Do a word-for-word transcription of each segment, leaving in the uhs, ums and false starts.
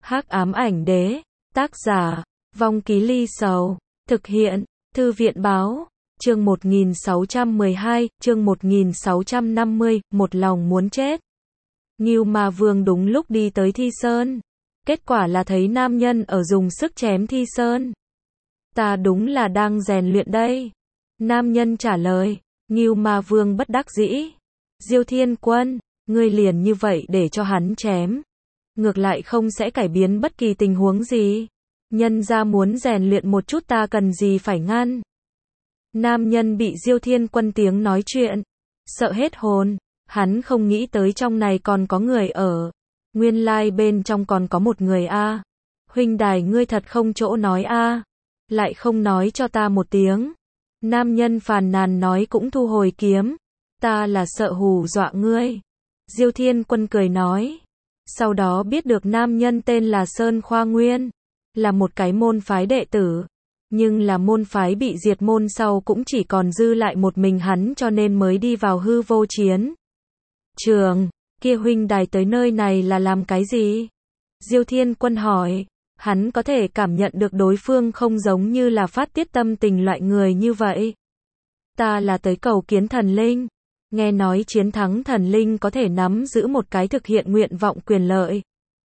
Hắc ám ảnh đế, tác giả, Vong Ký Ly Sầu, thực hiện, Thư viện báo, chương một nghìn sáu trăm mười hai, chương một nghìn sáu trăm năm mươi, một lòng muốn chết. Ngưu Ma Vương đúng lúc đi tới Thi Sơn. Kết quả là thấy nam nhân ở dùng sức chém Thi Sơn. Ta đúng là đang rèn luyện đây. Nam nhân trả lời. Ngưu Ma Vương bất đắc dĩ. Diêu Thiên Quân, ngươi liền như vậy để cho hắn chém. Ngược lại không sẽ cải biến bất kỳ tình huống gì. Nhân ra muốn rèn luyện một chút ta cần gì phải ngăn. Nam nhân bị Diêu Thiên Quân tiếng nói chuyện sợ hết hồn. Hắn không nghĩ tới trong này còn có người ở. Nguyên lai bên trong còn có một người a. À. Huynh đài ngươi thật không chỗ nói a. À. Lại không nói cho ta một tiếng. Nam nhân phàn nàn nói cũng thu hồi kiếm. Ta là sợ hù dọa ngươi. Diêu Thiên Quân cười nói. Sau đó biết được nam nhân tên là Sơn Khoa Nguyên. Là một cái môn phái đệ tử. Nhưng là môn phái bị diệt môn sau cũng chỉ còn dư lại một mình hắn cho nên mới đi vào hư vô chiến trường. Kia huynh đài tới nơi này là làm cái gì? Diêu Thiên Quân hỏi. Hắn có thể cảm nhận được đối phương không giống như là phát tiết tâm tình loại người như vậy. Ta là tới cầu kiến thần linh. Nghe nói chiến thắng thần linh có thể nắm giữ một cái thực hiện nguyện vọng quyền lợi.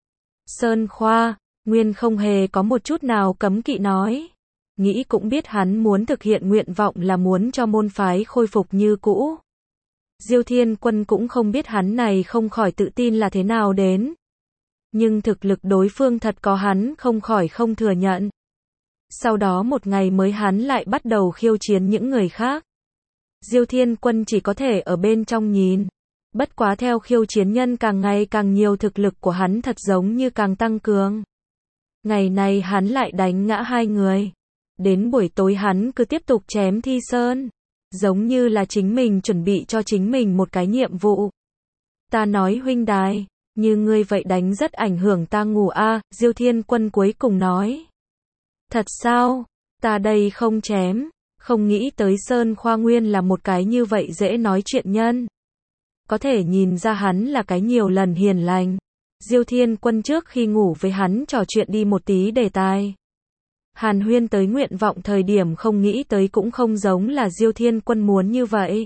Sơn Khoa Nguyên không hề có một chút nào cấm kỵ nói. Nghĩ cũng biết hắn muốn thực hiện nguyện vọng là muốn cho môn phái khôi phục như cũ. Diêu Thiên Quân cũng không biết hắn này không khỏi tự tin là thế nào đến. Nhưng thực lực đối phương thật có hắn không khỏi không thừa nhận. Sau đó một ngày mới hắn lại bắt đầu khiêu chiến những người khác. Diêu Thiên Quân chỉ có thể ở bên trong nhìn. Bất quá theo khiêu chiến nhân càng ngày càng nhiều thực lực của hắn thật giống như càng tăng cường. Ngày này hắn lại đánh ngã hai người. Đến buổi tối hắn cứ tiếp tục chém Thi Sơn. Giống như là chính mình chuẩn bị cho chính mình một cái nhiệm vụ. Ta nói huynh đài, như ngươi vậy đánh rất ảnh hưởng ta ngủ a. À, Diêu Thiên Quân cuối cùng nói. Thật sao? Ta đây không chém. Không nghĩ tới Sơn Khoa Nguyên là một cái như vậy dễ nói chuyện nhân. Có thể nhìn ra hắn là cái nhiều lần hiền lành. Diêu Thiên Quân trước khi ngủ với hắn trò chuyện đi một tí đề tài. Hàn huyên tới nguyện vọng thời điểm không nghĩ tới cũng không giống là Diêu Thiên Quân muốn như vậy.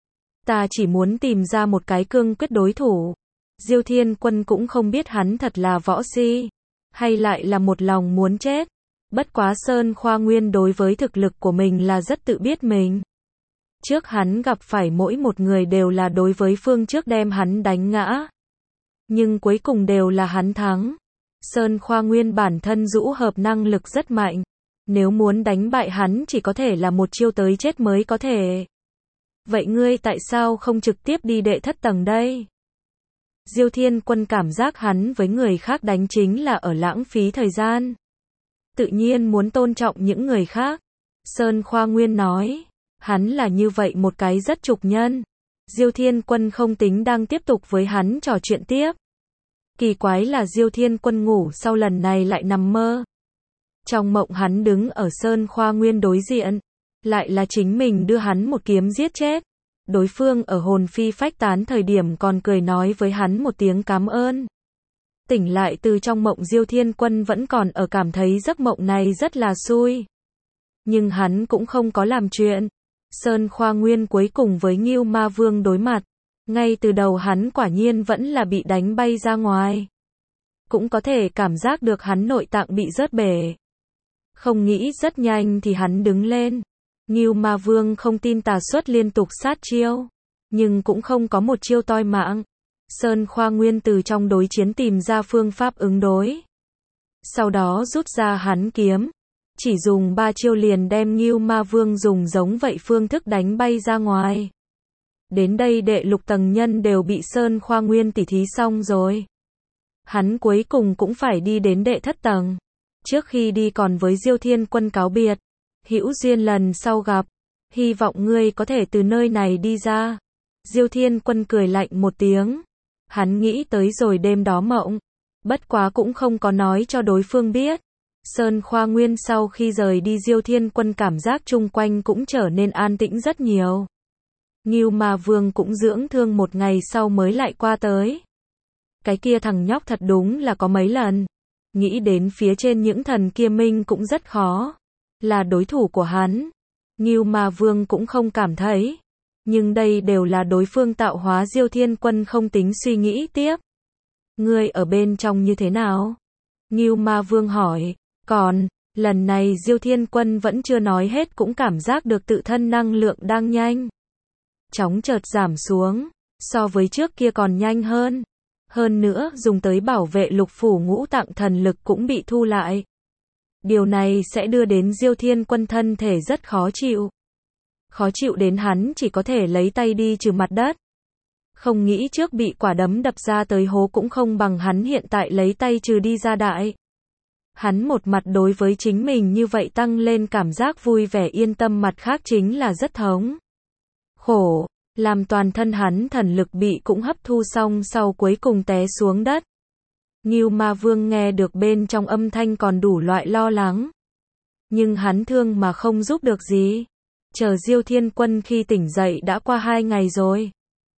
Ta chỉ muốn tìm ra một cái cương quyết đối thủ. Diêu Thiên Quân cũng không biết hắn thật là võ si, hay lại là một lòng muốn chết. Bất quá Sơn Khoa Nguyên đối với thực lực của mình là rất tự biết mình. Trước hắn gặp phải mỗi một người đều là đối với phương trước đem hắn đánh ngã. Nhưng cuối cùng đều là hắn thắng. Sơn Khoa Nguyên bản thân rũ hợp năng lực rất mạnh. Nếu muốn đánh bại hắn chỉ có thể là một chiêu tới chết mới có thể. Vậy ngươi tại sao không trực tiếp đi đệ thất tầng đây? Diêu Thiên Quân cảm giác hắn với người khác đánh chính là ở lãng phí thời gian. Tự nhiên muốn tôn trọng những người khác. Sơn Khoa Nguyên nói. Hắn là như vậy một cái rất trục nhân. Diêu Thiên Quân không tính đang tiếp tục với hắn trò chuyện tiếp. Kỳ quái là Diêu Thiên Quân ngủ sau lần này lại nằm mơ. Trong mộng hắn đứng ở Sơn Khoa Nguyên đối diện. Lại là chính mình đưa hắn một kiếm giết chết. Đối phương ở hồn phi phách tán thời điểm còn cười nói với hắn một tiếng cảm ơn. Tỉnh lại từ trong mộng Diêu Thiên Quân vẫn còn ở cảm thấy giấc mộng này rất là xui. Nhưng hắn cũng không có làm chuyện. Sơn Khoa Nguyên cuối cùng với Ngưu Ma Vương đối mặt. Ngay từ đầu hắn quả nhiên vẫn là bị đánh bay ra ngoài. Cũng có thể cảm giác được hắn nội tạng bị rớt bể. Không nghĩ rất nhanh thì hắn đứng lên. Ngưu Ma Vương không tin tà xuất liên tục sát chiêu. Nhưng cũng không có một chiêu toi mạng. Sơn Khoa Nguyên từ trong đối chiến tìm ra phương pháp ứng đối. Sau đó rút ra hắn kiếm. Chỉ dùng ba chiêu liền đem Ngưu Ma Vương dùng giống vậy phương thức đánh bay ra ngoài. Đến đây đệ lục tầng nhân đều bị Sơn Khoa Nguyên tỉ thí xong rồi. Hắn cuối cùng cũng phải đi đến đệ thất tầng. Trước khi đi còn với Diêu Thiên Quân cáo biệt. Hữu duyên lần sau gặp. Hy vọng ngươi có thể từ nơi này đi ra. Diêu Thiên Quân cười lạnh một tiếng. Hắn nghĩ tới rồi đêm đó mộng. Bất quá cũng không có nói cho đối phương biết. Sơn Khoa Nguyên sau khi rời đi Diêu Thiên Quân cảm giác chung quanh cũng trở nên an tĩnh rất nhiều. Ngưu Ma Vương cũng dưỡng thương một ngày sau mới lại qua tới. Cái kia thằng nhóc thật đúng là có mấy lần. Nghĩ đến phía trên những thần kia minh cũng rất khó là đối thủ của hắn. Ngưu Ma Vương cũng không cảm thấy. Nhưng đây đều là đối phương tạo hóa. Diêu Thiên Quân không tính suy nghĩ tiếp. Ngươi ở bên trong như thế nào? Ngưu Ma Vương hỏi. Còn, lần này Diêu Thiên Quân vẫn chưa nói hết cũng cảm giác được tự thân năng lượng đang nhanh chóng chợt giảm xuống. So với trước kia còn nhanh hơn. Hơn nữa, dùng tới bảo vệ lục phủ ngũ tạng thần lực cũng bị thu lại. Điều này sẽ đưa đến Diêu Thiên Quân thân thể rất khó chịu. Khó chịu đến hắn chỉ có thể lấy tay đi trừ mặt đất. Không nghĩ trước bị quả đấm đập ra tới hố cũng không bằng hắn hiện tại lấy tay trừ đi ra đại. Hắn một mặt đối với chính mình như vậy tăng lên cảm giác vui vẻ yên tâm, mặt khác chính là rất thống khổ. Làm toàn thân hắn thần lực bị cũng hấp thu xong sau cuối cùng té xuống đất. Ngưu Ma Vương nghe được bên trong âm thanh còn đủ loại lo lắng. Nhưng hắn thương mà không giúp được gì. Chờ Diêu Thiên Quân khi tỉnh dậy đã qua hai ngày rồi.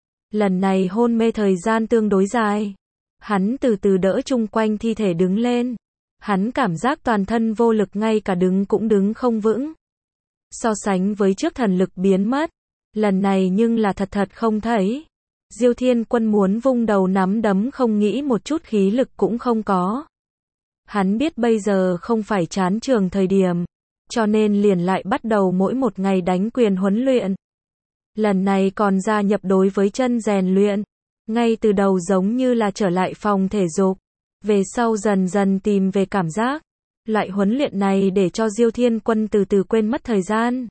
Lần này hôn mê thời gian tương đối dài. Hắn từ từ đỡ chung quanh thi thể đứng lên. Hắn cảm giác toàn thân vô lực, ngay cả đứng cũng đứng không vững. So sánh với trước thần lực biến mất. Lần này nhưng là thật thật không thấy. Diêu Thiên Quân muốn vung đầu nắm đấm không nghĩ một chút khí lực cũng không có. Hắn biết bây giờ không phải chán trường thời điểm. Cho nên liền lại bắt đầu mỗi một ngày đánh quyền huấn luyện. Lần này còn gia nhập đối với chân rèn luyện. Ngay từ đầu giống như là trở lại phòng thể dục. Về sau dần dần tìm về cảm giác. Loại huấn luyện này để cho Diêu Thiên Quân từ từ quên mất thời gian.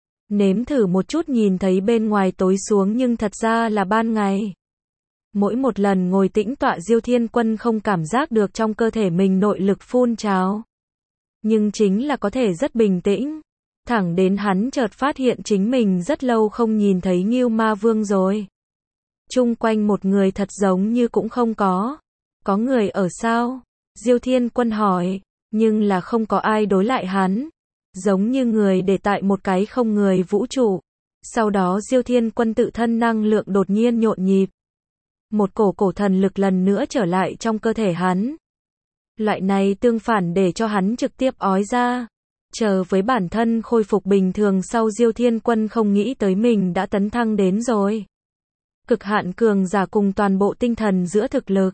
Nếm thử một chút nhìn thấy bên ngoài tối xuống nhưng thật ra là ban ngày. Mỗi một lần ngồi tĩnh tọa Diêu Thiên Quân không cảm giác được trong cơ thể mình nội lực phun trào. Nhưng chính là có thể rất bình tĩnh. Thẳng đến hắn chợt phát hiện chính mình rất lâu không nhìn thấy Ngưu Ma Vương rồi. Chung quanh một người thật giống như cũng không có. Có người ở sao? Diêu Thiên Quân hỏi. Nhưng là không có ai đối lại hắn. Giống như người để tại một cái không người vũ trụ. Sau đó Diêu Thiên Quân tự thân năng lượng đột nhiên nhộn nhịp. Một cổ cổ thần lực lần nữa trở lại trong cơ thể hắn. Loại này tương phản để cho hắn trực tiếp ói ra. Chờ với bản thân khôi phục bình thường sau Diêu Thiên Quân không nghĩ tới mình đã tấn thăng đến rồi. Cực hạn cường giả cùng toàn bộ tinh thần giữa thực lực.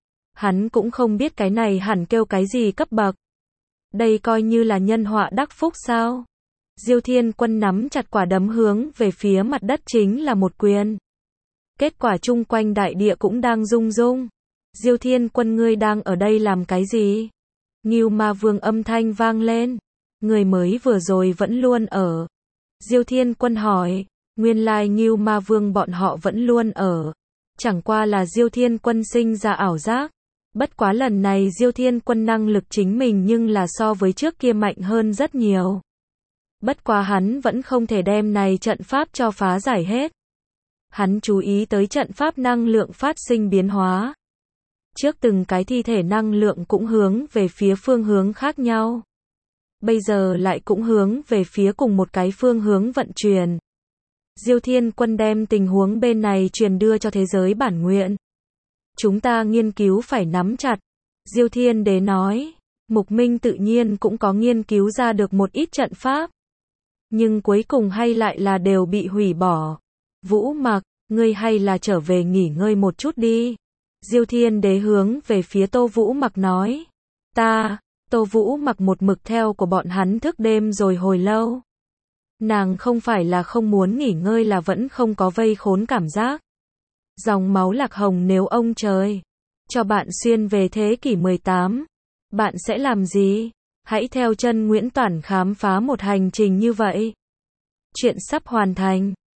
Hắn cũng không biết cái này hẳn kêu cái gì cấp bậc. Đây coi như là nhân họa đắc phúc sao? Diêu Thiên Quân nắm chặt quả đấm hướng về phía mặt đất chính là một quyền. Kết quả chung quanh đại địa cũng đang rung rung. Diêu Thiên Quân, ngươi đang ở đây làm cái gì? Ngưu Ma Vương âm thanh vang lên. Người mới vừa rồi vẫn luôn ở. Diêu Thiên Quân hỏi. Nguyên lai Ngưu Ma Vương bọn họ vẫn luôn ở. Chẳng qua là Diêu Thiên Quân sinh ra ảo giác. Bất quá lần này Diêu Thiên Quân năng lực chính mình nhưng là so với trước kia mạnh hơn rất nhiều. Bất quá hắn vẫn không thể đem này trận pháp cho phá giải hết. Hắn chú ý tới trận pháp năng lượng phát sinh biến hóa. Trước từng cái thi thể năng lượng cũng hướng về phía phương hướng khác nhau. Bây giờ lại cũng hướng về phía cùng một cái phương hướng vận chuyển. Diêu Thiên Quân đem tình huống bên này truyền đưa cho thế giới bản nguyện. Chúng ta nghiên cứu phải nắm chặt. Diêu Thiên Đế nói. Mục Minh tự nhiên cũng có nghiên cứu ra được một ít trận pháp. Nhưng cuối cùng hay lại là đều bị hủy bỏ. Vũ Mặc, ngươi hay là trở về nghỉ ngơi một chút đi. Diêu Thiên Đế hướng về phía Tô Vũ Mặc nói. Ta, Tô Vũ Mặc một mực theo của bọn hắn thức đêm rồi hồi lâu. Nàng không phải là không muốn nghỉ ngơi, là vẫn không có vây khốn cảm giác. Dòng máu Lạc Hồng, nếu ông trời cho bạn xuyên về thế kỷ mười tám, bạn sẽ làm gì? Hãy theo chân Nguyễn Toản khám phá một hành trình như vậy. Chuyện sắp hoàn thành.